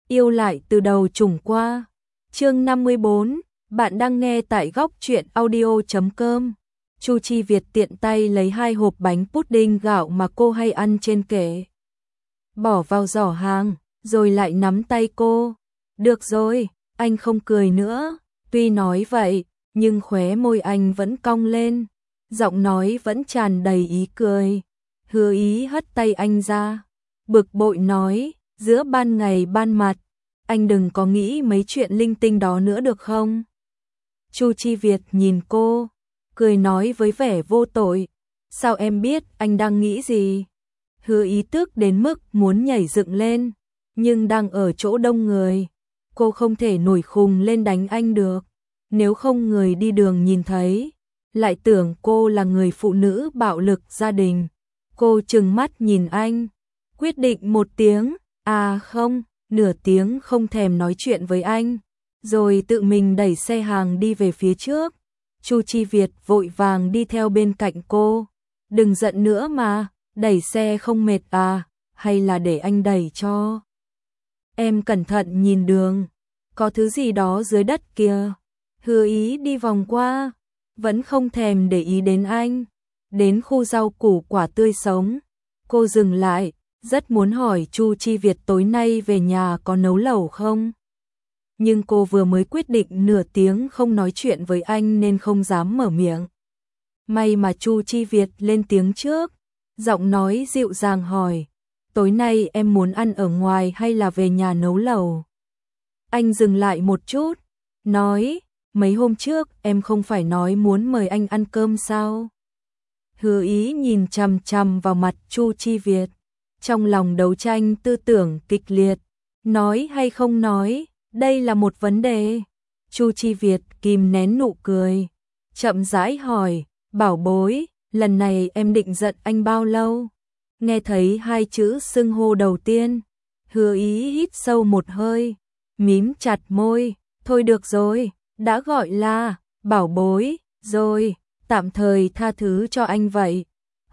yêu lại từ đầu trùng qua. Chương 54, bạn đang nghe tại góc truyện audio.com. Chu Chi Việt tiện tay lấy 2 hộp bánh pudding gạo mà cô hay ăn trên kệ, bỏ vào giỏ hàng, rồi lại nắm tay cô. Được rồi, anh không cười nữa. Tuy nói vậy, nhưng khóe môi anh vẫn cong lên, giọng nói vẫn tràn đầy ý cười. Hứa Ý hất tay anh ra, bực bội nói, giữa ban ngày ban mặt, anh đừng có nghĩ mấy chuyện linh tinh đó nữa được không? Chu Chi Việt nhìn cô, cười nói với vẻ vô tội, sao em biết anh đang nghĩ gì? Hứa Ý tức đến mức muốn nhảy dựng lên, nhưng đang ở chỗ đông người, cô không thể nổi khùng lên đánh anh được, nếu không người đi đường nhìn thấy, lại tưởng cô là người phụ nữ bạo lực gia đình. Cô trừng mắt nhìn anh, quyết định một tiếng, à không, nửa tiếng không thèm nói chuyện với anh, rồi tự mình đẩy xe hàng đi về phía trước. Chu Chi Việt vội vàng đi theo bên cạnh cô, đừng giận nữa mà, đẩy xe không mệt à, hay là để anh đẩy cho? Em cẩn thận nhìn đường, có thứ gì đó dưới đất kìa. Hứa Ý đi vòng qua, vẫn không thèm để ý đến anh. Đến khu rau củ quả tươi sống, cô dừng lại, rất muốn hỏi Chu Chi Việt tối nay về nhà có nấu lẩu không? Nhưng cô vừa mới quyết định nửa tiếng không nói chuyện với anh nên không dám mở miệng. May mà Chu Chi Việt lên tiếng trước, giọng nói dịu dàng hỏi, tối nay em muốn ăn ở ngoài hay là về nhà nấu lẩu? Anh dừng lại một chút, nói, mấy hôm trước em không phải nói muốn mời anh ăn cơm sao? Hứa Ý nhìn chằm chằm vào mặt Chu Chi Việt, trong lòng đấu tranh tư tưởng kịch liệt, nói hay không nói, đây là một vấn đề. Chu Chi Việt kìm nén nụ cười, chậm rãi hỏi, bảo bối, lần này em định giận anh bao lâu? Nghe thấy 2 chữ xưng hô đầu tiên, Hứa Ý hít sâu một hơi, mím chặt môi, thôi được rồi, đã gọi là bảo bối rồi, tạm thời tha thứ cho anh vậy.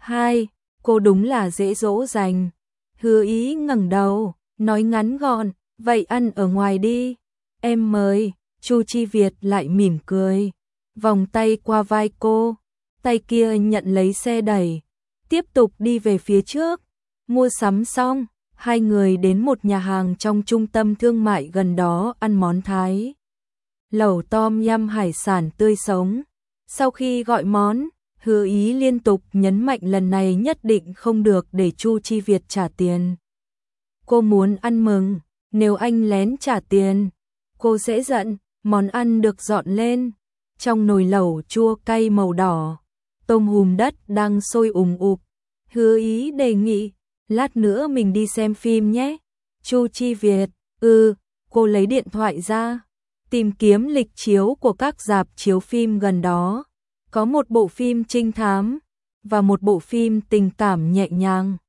Cô đúng là dễ dỗ dành. Hứa Ý ngẩng đầu, nói ngắn gọn, vậy ăn ở ngoài đi, em mời. Chu Chi Việt lại mỉm cười, vòng tay qua vai cô, tay kia nhận lấy xe đẩy, tiếp tục đi về phía trước. Mua sắm xong, 2 người đến một nhà hàng trong trung tâm thương mại gần đó ăn món Thái lẩu tom yum hải sản tươi sống. Sau khi gọi món, Hứa Ý liên tục nhấn mạnh lần này nhất định không được để Chu Chi Việt trả tiền. Cô muốn ăn mừng, nếu anh lén trả tiền, cô sẽ giận. Món ăn được dọn lên, trong nồi lẩu chua cay màu đỏ, tôm hùm đất đang sôi ùm ụp. Hứa Ý đề nghị, lát nữa mình đi xem phim nhé. Chu Chi Việt, cô lấy điện thoại ra, tìm kiếm lịch chiếu của các rạp chiếu phim gần đó. Có một bộ phim trinh thám và một bộ phim tình cảm nhẹ nhàng.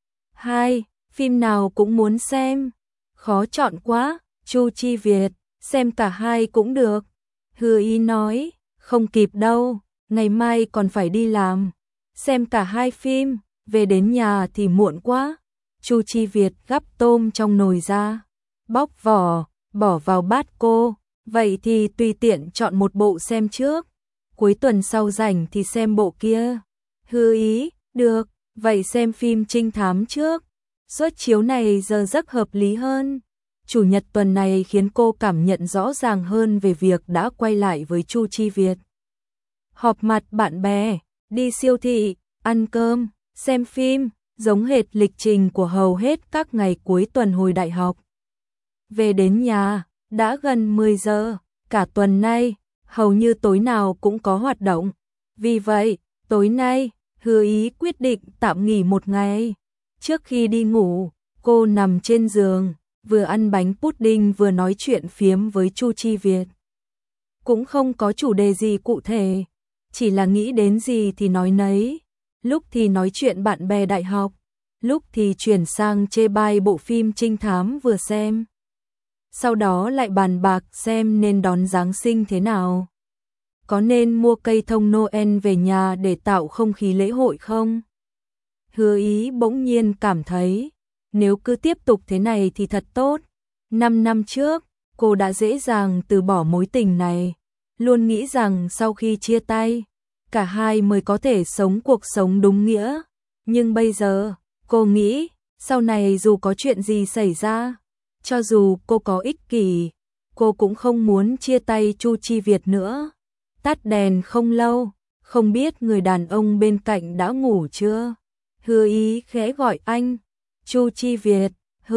Phim nào cũng muốn xem. Khó chọn quá, Chu Chi Việt, xem cả 2 cũng được. Hứa Ý nói, không kịp đâu, ngày mai còn phải đi làm. Xem cả 2 phim, về đến nhà thì muộn quá. Chu Chi Việt gắp tôm trong nồi ra, bóc vỏ, bỏ vào bát cô. Vậy thì tùy tiện chọn một bộ xem trước, cuối tuần sau rảnh thì xem bộ kia. Hứa Ý, được, vậy xem phim trinh thám trước. Suất chiếu này giờ giấc hợp lý hơn. Chủ nhật tuần này khiến cô cảm nhận rõ ràng hơn về việc đã quay lại với Chu Chi Việt. Họp mặt bạn bè, đi siêu thị, ăn cơm, xem phim, giống hệt lịch trình của hầu hết các ngày cuối tuần hồi đại học. Về đến nhà, đã gần 10 giờ, cả tuần nay, hầu như tối nào cũng có hoạt động. Vì vậy, tối nay, Hứa Ý quyết định tạm nghỉ một ngày. Trước khi đi ngủ, cô nằm trên giường, vừa ăn bánh pudding vừa nói chuyện phiếm với Chu Chi Việt. Cũng không có chủ đề gì cụ thể, chỉ là nghĩ đến gì thì nói nấy. Lúc thì nói chuyện bạn bè đại học, lúc thì chuyển sang chê bai bộ phim trinh thám vừa xem. Sau đó lại bàn bạc xem nên đón Giáng sinh thế nào. Có nên mua cây thông Noel về nhà để tạo không khí lễ hội không? Hứa Ý bỗng nhiên cảm thấy, nếu cứ tiếp tục thế này thì thật tốt. 5 năm trước, cô đã dễ dàng từ bỏ mối tình này, luôn nghĩ rằng sau khi chia tay, cả hai mới có thể sống cuộc sống đúng nghĩa. Nhưng bây giờ, cô nghĩ, sau này dù có chuyện gì xảy ra, cho dù cô có ích kỷ, cô cũng không muốn chia tay Chu Chi Việt nữa. Tắt đèn không lâu, không biết người đàn ông bên cạnh đã ngủ chưa? Hứa Ý khẽ gọi anh. Chu Chi Việt,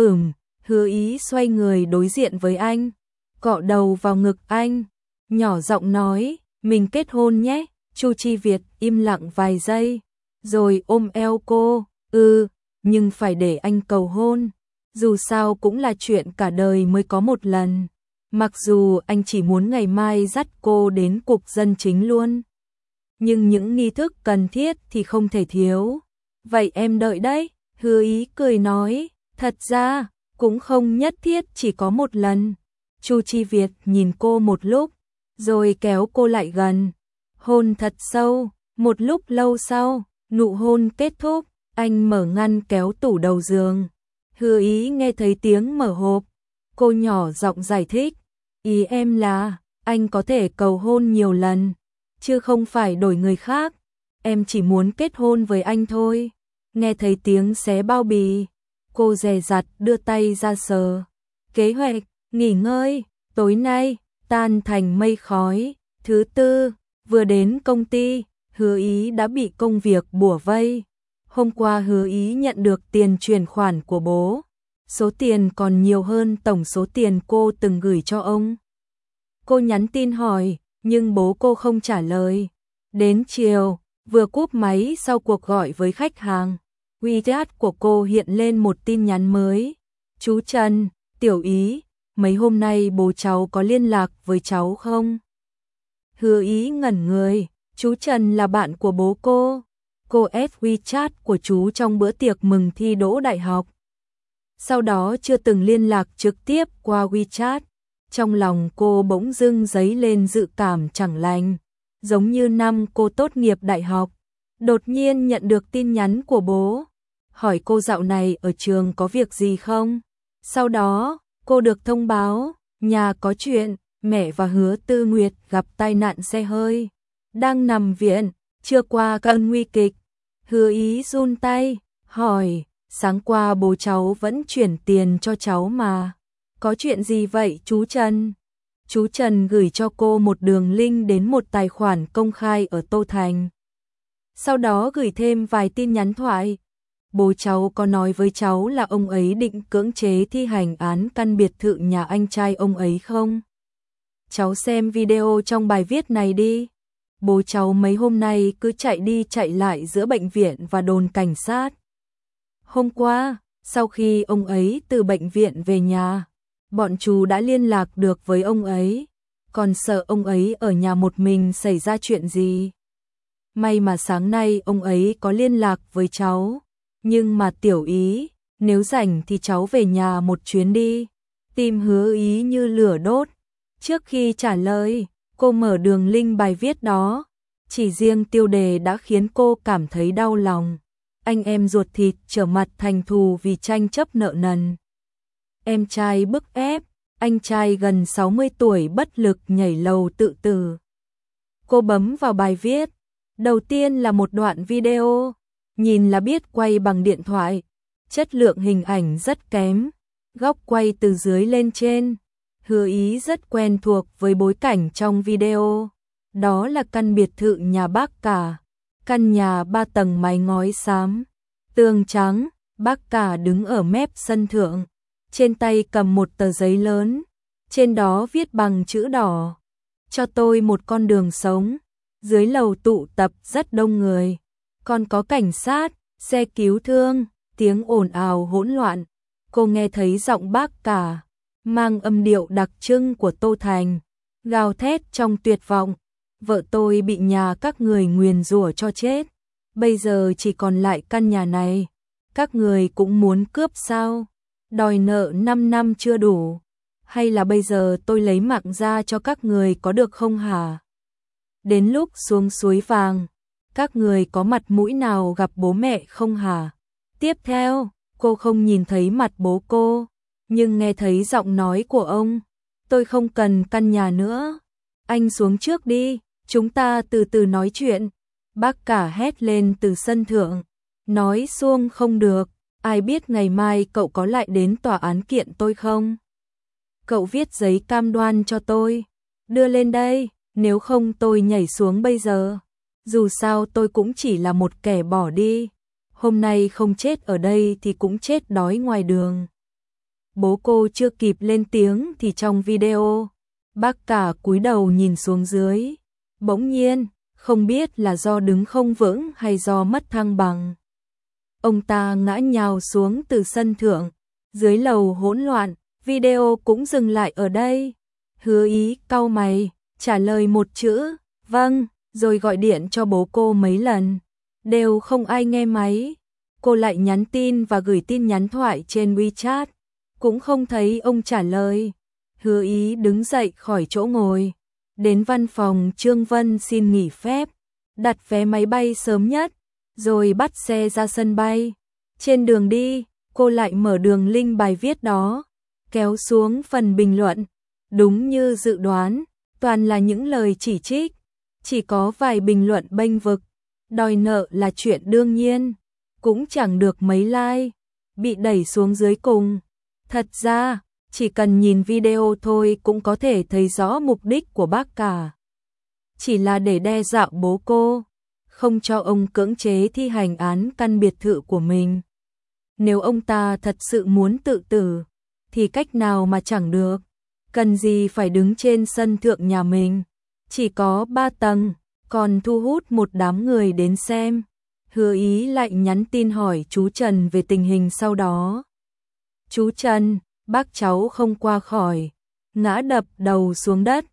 Hứa Ý xoay người đối diện với anh, cọ đầu vào ngực anh, nhỏ giọng nói, mình kết hôn nhé. Chu Chi Việt im lặng vài giây, rồi ôm eo cô, nhưng phải để anh cầu hôn, dù sao cũng là chuyện cả đời mới có một lần. Mặc dù anh chỉ muốn ngày mai dắt cô đến cuộc dân chính luôn, nhưng những nghi thức cần thiết thì không thể thiếu. Vậy em đợi đấy, Hứa Ý cười nói, thật ra, cũng không nhất thiết chỉ có một lần. Chu Chi Việt nhìn cô một lúc, rồi kéo cô lại gần, hôn thật sâu. Một lúc lâu sau, nụ hôn kết thúc, anh mở ngăn kéo tủ đầu giường. Hứa Ý nghe thấy tiếng mở hộp, cô nhỏ giọng giải thích, ý em là, anh có thể cầu hôn nhiều lần, chứ không phải đổi người khác, em chỉ muốn kết hôn với anh thôi. Nghe thấy tiếng xé bao bì, cô dè dặt đưa tay ra sờ. Kế hoạch, nghỉ ngơi, tối nay, tan thành mây khói. Thứ tư, vừa đến công ty, Hứa Ý đã bị công việc bủa vây. Hôm qua Hứa Ý nhận được tiền chuyển khoản của bố. Số tiền còn nhiều hơn tổng số tiền cô từng gửi cho ông. Cô nhắn tin hỏi, nhưng bố cô không trả lời. Đến chiều, vừa cúp máy sau cuộc gọi với khách hàng, WeChat của cô hiện lên một tin nhắn mới. Chú Trần, Tiểu Ý, mấy hôm nay bố cháu có liên lạc với cháu không? Hứa Ý ngẩn người, chú Trần là bạn của bố cô. Cô add WeChat của chú trong bữa tiệc mừng thi đỗ đại học. Sau đó chưa từng liên lạc trực tiếp qua WeChat. Trong lòng cô bỗng dưng dấy lên dự cảm chẳng lành, giống như năm cô tốt nghiệp đại học, đột nhiên nhận được tin nhắn của bố, hỏi cô dạo này ở trường có việc gì không. Sau đó, cô được thông báo, nhà có chuyện, mẹ và Hứa Tư Nguyệt gặp tai nạn xe hơi, đang nằm viện, chưa qua cơn nguy kịch. Hứa Ý run tay, hỏi, sáng qua bố cháu vẫn chuyển tiền cho cháu mà. Có chuyện gì vậy chú Trần? Chú Trần gửi cho cô một đường link đến một tài khoản công khai ở Tô Thành. Sau đó gửi thêm vài tin nhắn thoại. Bố cháu có nói với cháu là ông ấy định cưỡng chế thi hành án căn biệt thự nhà anh trai ông ấy không? Cháu xem video trong bài viết này đi. Bố cháu mấy hôm nay cứ chạy đi chạy lại giữa bệnh viện và đồn cảnh sát. Hôm qua, sau khi ông ấy từ bệnh viện về nhà, bọn chú đã liên lạc được với ông ấy, còn sợ ông ấy ở nhà một mình xảy ra chuyện gì. May mà sáng nay ông ấy có liên lạc với cháu, nhưng mà Tiểu Ý, nếu rảnh thì cháu về nhà một chuyến đi. Tim Hứa Ý như lửa đốt. Trước khi trả lời, cô mở đường link bài viết đó, chỉ riêng tiêu đề đã khiến cô cảm thấy đau lòng. Anh em ruột thịt trở mặt thành thù vì tranh chấp nợ nần. Em trai bức ép, anh trai gần 60 tuổi bất lực nhảy lầu tự tử. Cô bấm vào bài viết, đầu tiên là một đoạn video, nhìn là biết quay bằng điện thoại, chất lượng hình ảnh rất kém, góc quay từ dưới lên trên. Hứa Ý rất quen thuộc với bối cảnh trong video, đó là căn biệt thự nhà bác cả, căn nhà 3 tầng mái ngói xám, tường trắng, bác cả đứng ở mép sân thượng. Trên tay cầm một tờ giấy lớn, trên đó viết bằng chữ đỏ, cho tôi một con đường sống. Dưới lầu tụ tập rất đông người, còn có cảnh sát, xe cứu thương, tiếng ồn ào hỗn loạn. Cô nghe thấy giọng bác cả, mang âm điệu đặc trưng của Tô Thành, gào thét trong tuyệt vọng. Vợ tôi bị nhà các người nguyền rủa cho chết, bây giờ chỉ còn lại căn nhà này, các người cũng muốn cướp sao? Đòi nợ 5 năm chưa đủ, hay là bây giờ tôi lấy mạng ra cho các người có được không hả? Đến lúc xuống suối vàng, các người có mặt mũi nào gặp bố mẹ không hả? Tiếp theo, cô không nhìn thấy mặt bố cô, nhưng nghe thấy giọng nói của ông, tôi không cần căn nhà nữa. Anh xuống trước đi, chúng ta từ từ nói chuyện. Bác cả hét lên từ sân thượng. Nói xuông không được, ai biết ngày mai cậu có lại đến tòa án kiện tôi không? Cậu viết giấy cam đoan cho tôi, đưa lên đây, nếu không tôi nhảy xuống bây giờ. Dù sao tôi cũng chỉ là một kẻ bỏ đi, hôm nay không chết ở đây thì cũng chết đói ngoài đường. Bố cô chưa kịp lên tiếng thì trong video, bác cả cúi đầu nhìn xuống dưới. Bỗng nhiên, không biết là do đứng không vững hay do mất thăng bằng, ông ta ngã nhào xuống từ sân thượng. Dưới lầu hỗn loạn, video cũng dừng lại ở đây. Hứa Ý cau mày, trả lời một chữ, vâng, rồi gọi điện cho bố cô mấy lần. Đều không ai nghe máy. Cô lại nhắn tin và gửi tin nhắn thoại trên WeChat, cũng không thấy ông trả lời. Hứa Ý đứng dậy khỏi chỗ ngồi, đến văn phòng Trương Vân xin nghỉ phép, đặt vé máy bay sớm nhất, rồi bắt xe ra sân bay. Trên đường đi, cô lại mở đường link bài viết đó, kéo xuống phần bình luận. Đúng như dự đoán, toàn là những lời chỉ trích, chỉ có vài bình luận bênh vực. Đòi nợ là chuyện đương nhiên, cũng chẳng được mấy like, bị đẩy xuống dưới cùng. Thật ra, chỉ cần nhìn video thôi cũng có thể thấy rõ mục đích của bác cả. Chỉ là để đe dọa bố cô, không cho ông cưỡng chế thi hành án căn biệt thự của mình. Nếu ông ta thật sự muốn tự tử, thì cách nào mà chẳng được. Cần gì phải đứng trên sân thượng nhà mình, chỉ có 3 tầng, còn thu hút một đám người đến xem. Hứa Ý lại nhắn tin hỏi chú Trần về tình hình sau đó. Chú Trần, bác cháu không qua khỏi, ngã đập đầu xuống đất.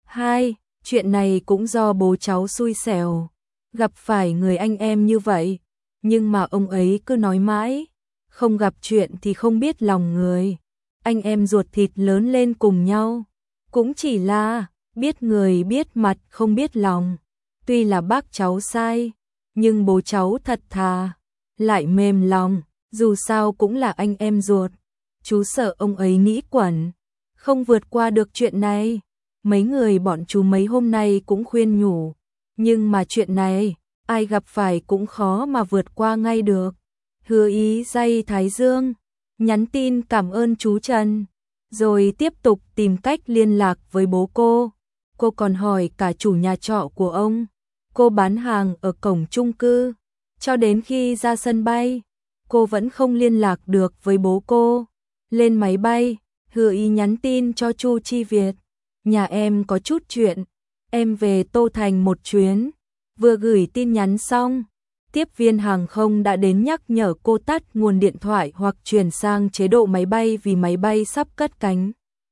2. Chuyện này cũng do bố cháu xui xẻo, gặp phải người anh em như vậy, nhưng mà ông ấy cứ nói mãi, không gặp chuyện thì không biết lòng người. Anh em ruột thịt lớn lên cùng nhau, cũng chỉ là biết người biết mặt không biết lòng. Tuy là bác cháu sai, nhưng bố cháu thật thà, lại mềm lòng, dù sao cũng là anh em ruột. Chú sợ ông ấy nghĩ quẩn, không vượt qua được chuyện này. Mấy người bọn chú mấy hôm nay cũng khuyên nhủ, nhưng mà chuyện này, ai gặp phải cũng khó mà vượt qua ngay được. Hứa Ý day thái dương, nhắn tin cảm ơn chú Trần, rồi tiếp tục tìm cách liên lạc với bố cô. Cô còn hỏi cả chủ nhà trọ của ông. Cô bán hàng ở cổng chung cư, cho đến khi ra sân bay, cô vẫn không liên lạc được với bố cô. Lên máy bay, Hứa Ý nhắn tin cho Chu Chi Việt. Nhà em có chút chuyện, em về Tô Thành một chuyến. Vừa gửi tin nhắn xong, tiếp viên hàng không đã đến nhắc nhở cô tắt nguồn điện thoại hoặc chuyển sang chế độ máy bay vì máy bay sắp cất cánh.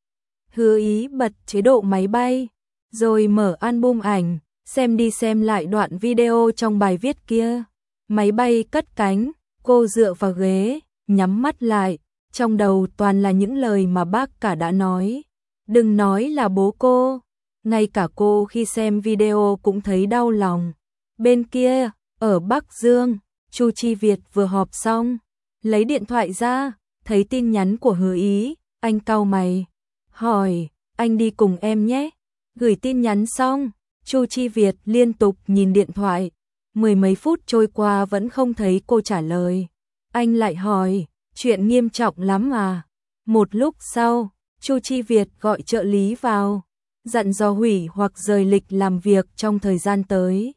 Hứa Ý bật chế độ máy bay, rồi mở album ảnh, xem đi xem lại đoạn video trong bài viết kia. Máy bay cất cánh, cô dựa vào ghế, nhắm mắt lại, trong đầu toàn là những lời mà bác cả đã nói. Đừng nói là bố cô, ngay cả cô khi xem video cũng thấy đau lòng. Bên kia, ở Bắc Dương, Chu Chi Việt vừa họp xong, lấy điện thoại ra, thấy tin nhắn của Hứa Ý, anh cau mày, hỏi, anh đi cùng em nhé. Gửi tin nhắn xong, Chu Chi Việt liên tục nhìn điện thoại, 10 mấy phút trôi qua vẫn không thấy cô trả lời. Anh lại hỏi, chuyện nghiêm trọng lắm à? Một lúc sau, Chu Chi Việt gọi trợ lý vào, dặn dò hủy hoặc rời lịch làm việc trong thời gian tới.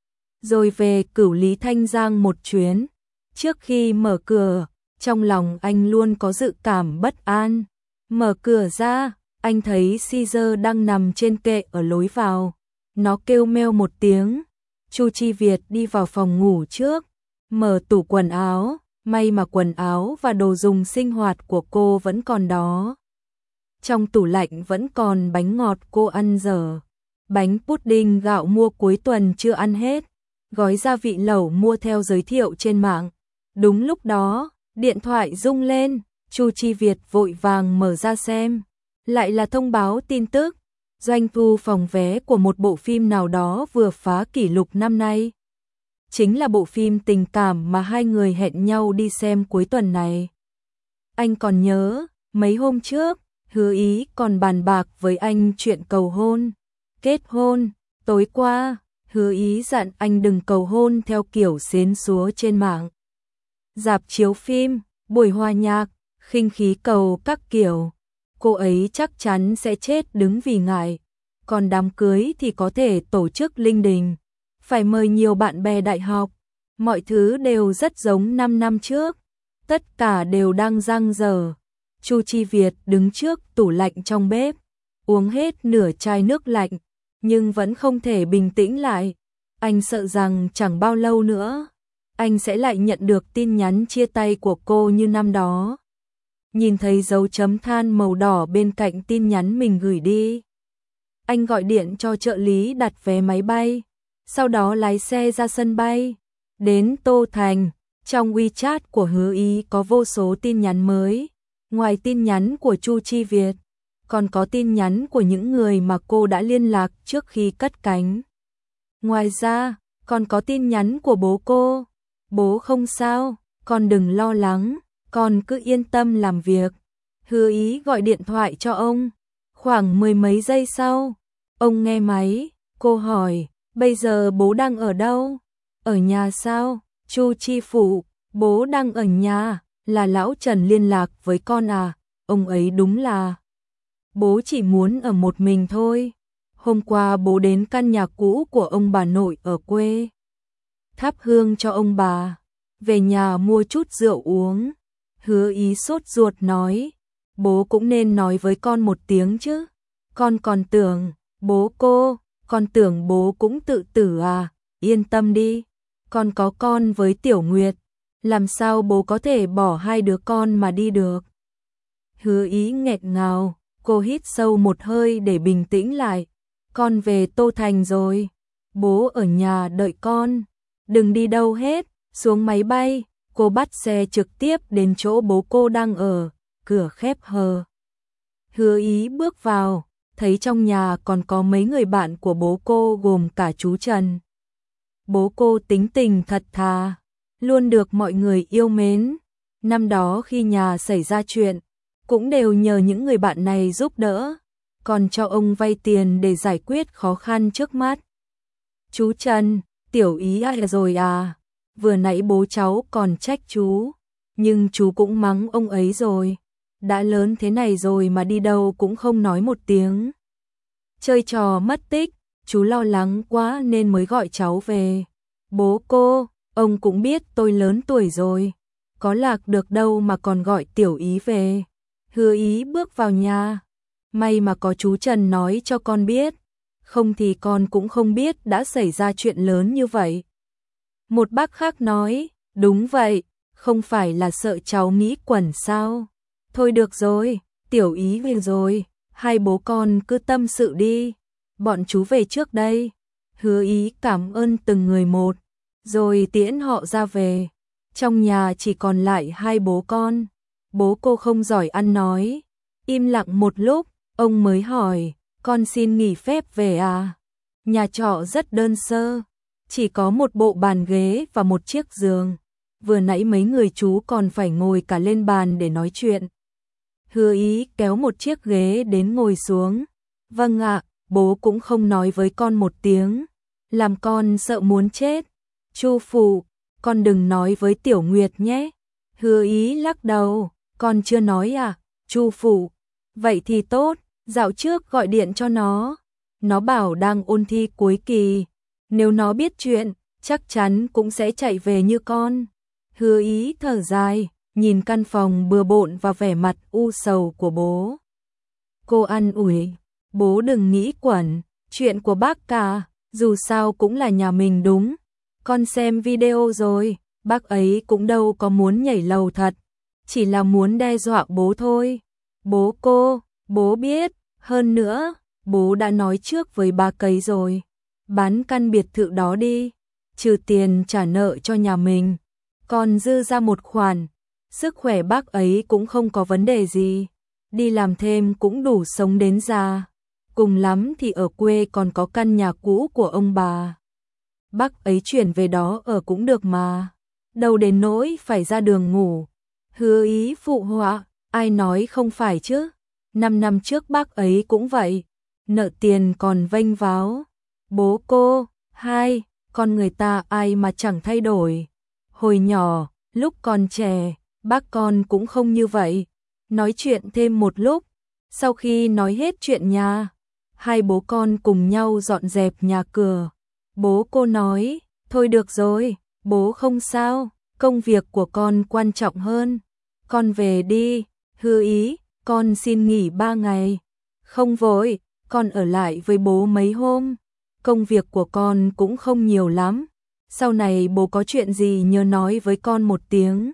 Rồi về Cửu Lý Thanh Giang một chuyến. Trước khi mở cửa, trong lòng anh luôn có dự cảm bất an. Mở cửa ra, anh thấy Caesar đang nằm trên kệ ở lối vào. Nó kêu meo một tiếng. Chu Chi Việt đi vào phòng ngủ trước, mở tủ quần áo, may mà quần áo và đồ dùng sinh hoạt của cô vẫn còn đó. Trong tủ lạnh vẫn còn bánh ngọt cô ăn dở, bánh pudding gạo mua cuối tuần chưa ăn hết, gói gia vị lẩu mua theo giới thiệu trên mạng. Đúng lúc đó, điện thoại rung lên, Chu Chi Việt vội vàng mở ra xem, lại là thông báo tin tức, doanh thu phòng vé của một bộ phim nào đó vừa phá kỷ lục năm nay. Chính là bộ phim tình cảm mà hai người hẹn nhau đi xem cuối tuần này. Anh còn nhớ, Mấy hôm trước, Hứa Ý còn bàn bạc với anh chuyện cầu hôn, kết hôn. Tối qua, Hứa Ý dặn anh đừng cầu hôn theo kiểu xến xúa trên mạng. Rạp chiếu phim, buổi hòa nhạc, khinh khí cầu các kiểu. Cô ấy chắc chắn sẽ chết đứng vì ngại. Còn đám cưới thì có thể tổ chức linh đình, phải mời nhiều bạn bè đại học. Mọi thứ đều rất giống 5 năm trước, tất cả đều đang dang dở. Chu Chi Việt đứng trước tủ lạnh trong bếp, uống hết nửa chai nước lạnh, nhưng vẫn không thể bình tĩnh lại. Anh sợ rằng chẳng bao lâu nữa, anh sẽ lại nhận được tin nhắn chia tay của cô như năm đó. Nhìn thấy dấu chấm than màu đỏ bên cạnh tin nhắn mình gửi đi, anh gọi điện cho trợ lý đặt vé máy bay, sau đó lái xe ra sân bay, đến Tô Thành. Trong WeChat của Hứa Ý có vô số tin nhắn mới, ngoài tin nhắn của Chu Chi Việt, còn có tin nhắn của những người mà cô đã liên lạc trước khi cất cánh. Ngoài ra, còn có tin nhắn của bố cô. Bố không sao, con đừng lo lắng, con cứ yên tâm làm việc. Hứa Ý gọi điện thoại cho ông. Khoảng 10 mấy giây sau, ông nghe máy, cô hỏi, bây giờ bố đang ở đâu? Ở nhà sao? Chu Chi Phụ, bố đang ở nhà, là lão Trần liên lạc với con à? Ông ấy đúng là... Bố chỉ muốn ở một mình thôi. Hôm qua bố đến căn nhà cũ của ông bà nội ở quê, thắp hương cho ông bà, về nhà mua chút rượu uống. Hứa Ý sốt ruột nói, bố cũng nên nói với con một tiếng chứ. Con còn tưởng, bố cô, con tưởng bố cũng tự tử à? Yên tâm đi, con có con với Tiểu Nguyệt, làm sao bố có thể bỏ hai đứa con mà đi được. Hứa Ý nghẹn ngào, cô hít sâu một hơi để bình tĩnh lại. Con về Tô Thành rồi, bố ở nhà đợi con, đừng đi đâu hết. Xuống máy bay, cô bắt xe trực tiếp đến chỗ bố cô đang ở, cửa khép hờ. Hứa Ý bước vào, thấy trong nhà còn có mấy người bạn của bố cô gồm cả chú Trần. Bố cô tính tình thật thà, luôn được mọi người yêu mến. Năm đó khi nhà xảy ra chuyện, cũng đều nhờ những người bạn này giúp đỡ, còn cho ông vay tiền để giải quyết khó khăn trước mắt. Chú Trần, Tiểu Ý ai rồi à? Vừa nãy bố cháu còn trách chú, nhưng chú cũng mắng ông ấy rồi. Đã lớn thế này rồi mà đi đâu cũng không nói một tiếng. Chơi trò mất tích, chú lo lắng quá nên mới gọi cháu về. Bố cô, ông cũng biết tôi lớn tuổi rồi, có lạc được đâu mà còn gọi Tiểu Ý về. Hứa Ý bước vào nhà, may mà có chú Trần nói cho con biết, không thì con cũng không biết đã xảy ra chuyện lớn như vậy. Một bác khác nói, đúng vậy, không phải là sợ cháu nghĩ quẩn sao? Thôi được rồi, Tiểu Ý về rồi, hai bố con cứ tâm sự đi, bọn chú về trước đây. Hứa Ý cảm ơn từng người một, rồi tiễn họ ra về. Trong nhà chỉ còn lại hai bố con. Bố cô không giỏi ăn nói, im lặng một lúc, ông mới hỏi, con xin nghỉ phép về à? Nhà trọ rất đơn sơ, chỉ có một bộ bàn ghế và một chiếc giường. Vừa nãy mấy người chú còn phải ngồi cả lên bàn để nói chuyện. Hứa Ý kéo một chiếc ghế đến ngồi xuống. Vâng ạ, bố cũng không nói với con một tiếng, làm con sợ muốn chết. Chu Phụ, con đừng nói với Tiểu Nguyệt nhé. Hứa Ý lắc đầu, con chưa nói à? Chu Phụ, vậy thì tốt, dạo trước gọi điện cho nó bảo đang ôn thi cuối kỳ, nếu nó biết chuyện, chắc chắn cũng sẽ chạy về như con. Hứa Ý thở dài, nhìn căn phòng bừa bộn và vẻ mặt u sầu của bố. Cô an ủi, bố đừng nghĩ quẩn, chuyện của bác cả, dù sao cũng là nhà mình đúng. Con xem video rồi, bác ấy cũng đâu có muốn nhảy lầu thật, chỉ là muốn đe dọa bố thôi. Bố cô, bố biết, hơn nữa, bố đã nói trước với bác ấy rồi, bán căn biệt thự đó đi, trừ tiền trả nợ cho nhà mình, còn dư ra một khoản. Sức khỏe bác ấy cũng không có vấn đề gì, đi làm thêm cũng đủ sống đến già, cùng lắm thì ở quê còn có căn nhà cũ của ông bà. Bác ấy chuyển về đó ở cũng được mà, đâu đến nỗi phải ra đường ngủ. Hứa Ý phụ họa, Ai nói không phải chứ? 5 năm trước bác ấy cũng vậy, nợ tiền còn vênh váo. Bố cô, hai, con người ta ai mà chẳng thay đổi. Hồi nhỏ, lúc còn trẻ, bác con cũng không như vậy. Nói chuyện thêm một lúc, sau khi nói hết chuyện nhà, hai bố con cùng nhau dọn dẹp nhà cửa. Bố cô nói, thôi được rồi, bố không sao, công việc của con quan trọng hơn. Con về đi, Hứa Ý, con xin nghỉ 3 ngày. Không vội, con ở lại với bố mấy hôm. Công việc của con cũng không nhiều lắm. Sau này bố có chuyện gì nhớ nói với con một tiếng.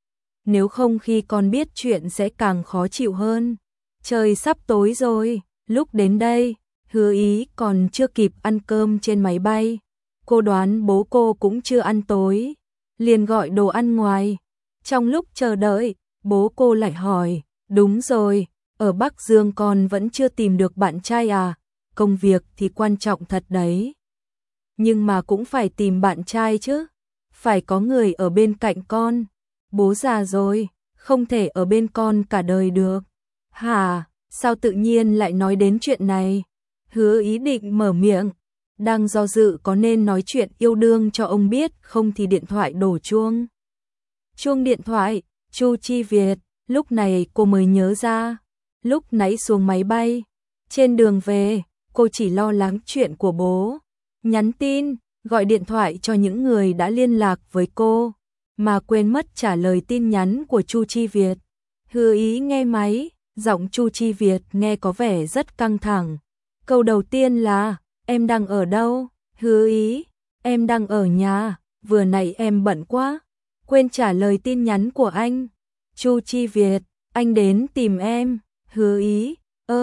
Nếu không khi con biết chuyện sẽ càng khó chịu hơn. Trời sắp tối rồi, lúc đến đây, Hứa Ý còn chưa kịp ăn cơm trên máy bay. Cô đoán bố cô cũng chưa ăn tối, liền gọi đồ ăn ngoài. Trong lúc chờ đợi, bố cô lại hỏi, đúng rồi, ở Bắc Dương con vẫn chưa tìm được bạn trai à? Công việc thì quan trọng thật đấy. Nhưng mà cũng phải tìm bạn trai chứ, phải có người ở bên cạnh con. Bố già rồi, không thể ở bên con cả đời được. Hả, sao tự nhiên lại nói đến chuyện này? Hứa Ý định mở miệng, đang do dự có nên nói chuyện yêu đương cho ông biết không thì điện thoại đổ chuông. Chuông điện thoại, Chu Chi Việt, lúc này cô mới nhớ ra. Lúc nãy xuống máy bay, trên đường về, cô chỉ lo lắng chuyện của bố. Nhắn tin, gọi điện thoại cho những người đã liên lạc với cô, mà quên mất trả lời tin nhắn của Chu Chi Việt. Hứa Ý nghe máy, giọng Chu Chi Việt nghe có vẻ rất căng thẳng. Câu đầu tiên là, em đang ở đâu? Hứa Ý, em đang ở nhà, vừa nãy em bận quá, quên trả lời tin nhắn của anh. Chu Chi Việt, anh đến tìm em. Hứa Ý,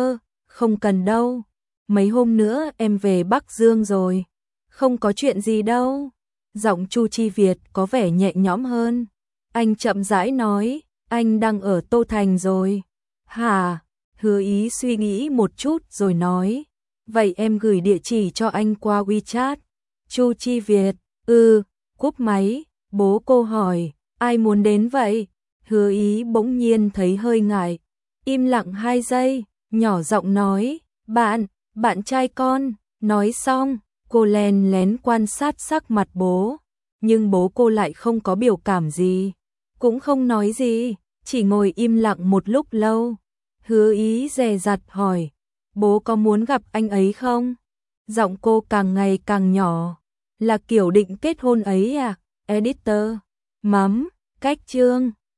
không cần đâu, mấy hôm nữa em về Bắc Dương rồi, không có chuyện gì đâu. Giọng Chu Chi Việt có vẻ nhẹ nhõm hơn. Anh chậm rãi nói, anh đang ở Tô Thành rồi. Hả? Hứa Ý suy nghĩ một chút rồi nói, vậy em gửi địa chỉ cho anh qua WeChat. Chu Chi Việt, cúp máy, bố cô hỏi, ai muốn đến vậy? Hứa Ý bỗng nhiên thấy hơi ngại, im lặng 2 giây, nhỏ giọng nói, bạn trai con. Nói xong, cô lén lén quan sát sắc mặt bố, nhưng bố cô lại không có biểu cảm gì, cũng không nói gì, chỉ ngồi im lặng một lúc lâu. Hứa Ý dè dặt hỏi, bố có muốn gặp anh ấy không? Giọng cô càng ngày càng nhỏ, là kiểu định kết hôn ấy à? Editor, cách chương